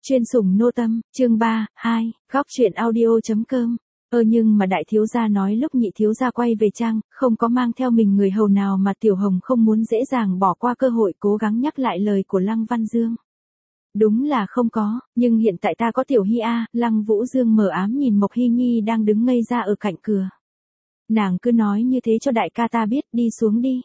Chuyên sủng nô tâm, chương 3, 2, góc truyện audio.com. Nhưng mà đại thiếu gia nói lúc nhị thiếu gia quay về trang, không có mang theo mình người hầu nào mà Tiểu Hồng không muốn dễ dàng bỏ qua cơ hội cố gắng nhắc lại lời của Lăng Văn Dương. Đúng là không có, nhưng hiện tại ta có Tiểu Hy a. Lăng Vũ Dương mờ ám nhìn Mộc Hy Nhi đang đứng ngây ra ở cạnh cửa. Nàng cứ nói như thế cho đại ca ta biết, đi xuống đi.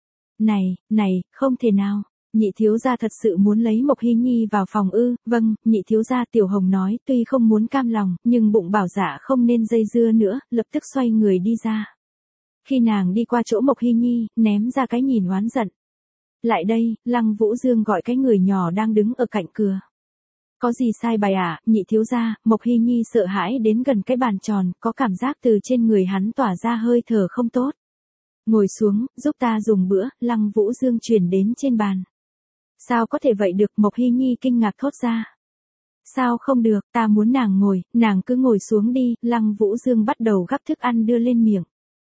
Này, không thể nào. Nhị thiếu gia thật sự muốn lấy Mộc Hy Nhi vào phòng ư? Vâng, nhị thiếu gia. Tiểu Hồng nói, tuy không muốn cam lòng, nhưng bụng bảo dạ không nên dây dưa nữa, lập tức xoay người đi ra. Khi nàng đi qua chỗ Mộc Hy Nhi, ném ra cái nhìn oán giận. Lại đây, Lăng Vũ Dương gọi cái người nhỏ đang đứng ở cạnh cửa. Có gì sai bài ạ? Nhị thiếu gia. Mộc Hy Nhi sợ hãi đến gần cái bàn tròn, có cảm giác từ trên người hắn tỏa ra hơi thở không tốt. Ngồi xuống, giúp ta dùng bữa. Lăng Vũ Dương chuyển đến trên bàn. Sao có thể vậy được? Mộc Hy Nhi kinh ngạc thốt ra. Sao không được? Ta muốn nàng ngồi, nàng cứ ngồi xuống đi. Lăng Vũ Dương bắt đầu gắp thức ăn đưa lên miệng.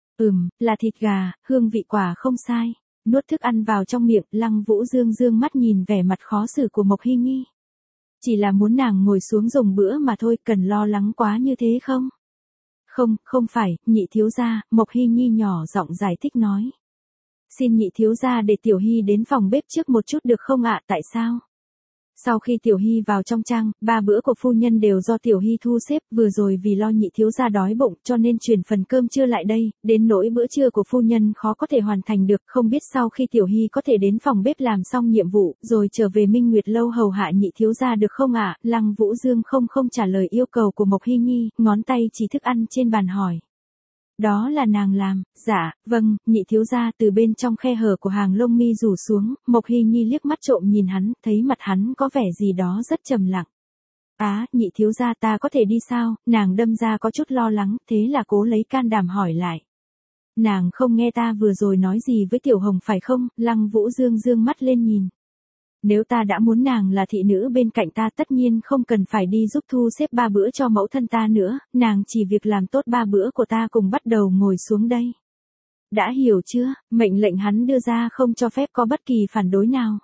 Là thịt gà, hương vị quả không sai. Nuốt thức ăn vào trong miệng, Lăng Vũ Dương dương mắt nhìn vẻ mặt khó xử của Mộc Hy Nhi. Chỉ là muốn nàng ngồi xuống dùng bữa mà thôi, cần lo lắng quá như thế không? Không phải, nhị thiếu gia. Mộc Hy Nhi nhỏ giọng giải thích nói. Xin nhị thiếu gia để Tiểu Hy đến phòng bếp trước một chút được không ạ? Tại sao? Sau khi Tiểu Hy vào trong trang, 3 bữa của phu nhân đều do Tiểu Hy thu xếp, vừa rồi vì lo nhị thiếu gia đói bụng cho nên chuyển phần cơm trưa lại đây, đến nỗi bữa trưa của phu nhân khó có thể hoàn thành được, không biết sau khi Tiểu Hy có thể đến phòng bếp làm xong nhiệm vụ, rồi trở về Minh Nguyệt lâu hầu hạ nhị thiếu gia được không ạ? Lăng Vũ Dương không trả lời yêu cầu của Mộc Hy Nhi, ngón tay chỉ thức ăn trên bàn hỏi. Đó là nàng làm. Dạ, vâng, nhị thiếu gia. Từ bên trong khe hở của hàng lông mi rủ xuống, Mộc Hy Nhi liếc mắt trộm nhìn hắn, thấy mặt hắn có vẻ gì đó rất trầm lặng. Nhị thiếu gia, ta có thể đi sao? Nàng đâm ra có chút lo lắng, thế là cố lấy can đảm hỏi lại. Nàng không nghe ta vừa rồi nói gì với Tiểu Hồng phải không? Lăng Vũ Dương dương mắt lên nhìn. Nếu ta đã muốn nàng là thị nữ bên cạnh ta tất nhiên không cần phải đi giúp thu xếp 3 bữa cho mẫu thân ta nữa, nàng chỉ việc làm tốt 3 bữa của ta cùng bắt đầu ngồi xuống đây. Đã hiểu chưa? Mệnh lệnh hắn đưa ra không cho phép có bất kỳ phản đối nào.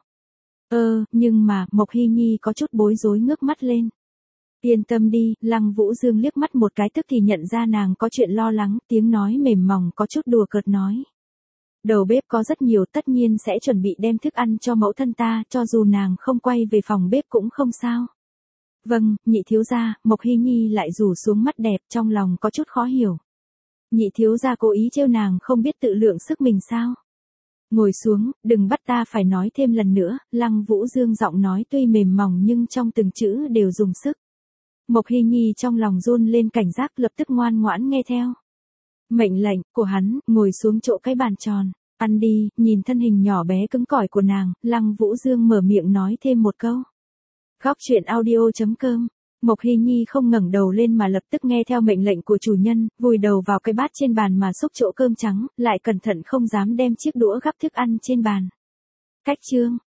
Nhưng mà, Mộc Hy Nhi có chút bối rối ngước mắt lên. Yên tâm đi. Lăng Vũ Dương liếc mắt một cái tức thì nhận ra nàng có chuyện lo lắng, tiếng nói mềm mỏng có chút đùa cợt nói. Đầu bếp có rất nhiều, tất nhiên sẽ chuẩn bị đem thức ăn cho mẫu thân ta, cho dù nàng không quay về phòng bếp cũng không sao. Vâng, nhị thiếu gia. Mộc Hy Nhi lại rủ xuống mắt đẹp, trong lòng có chút khó hiểu. Nhị thiếu gia cố ý trêu nàng không biết tự lượng sức mình sao? Ngồi xuống, đừng bắt ta phải nói thêm lần nữa. Lăng Vũ Dương giọng nói tuy mềm mỏng nhưng trong từng chữ đều dùng sức. Mộc Hy Nhi trong lòng run lên cảnh giác, lập tức ngoan ngoãn nghe theo. Mệnh lệnh của hắn, ngồi xuống chỗ cái bàn tròn. Ăn đi. Nhìn thân hình nhỏ bé cứng cỏi của nàng, Lăng Vũ Dương mở miệng nói thêm một câu. Góc truyện audio.com. Mộc Hy Nhi không ngẩng đầu lên mà lập tức nghe theo mệnh lệnh của chủ nhân, vùi đầu vào cái bát trên bàn mà xúc chỗ cơm trắng, lại cẩn thận không dám đem chiếc đũa gắp thức ăn trên bàn. Cách chương.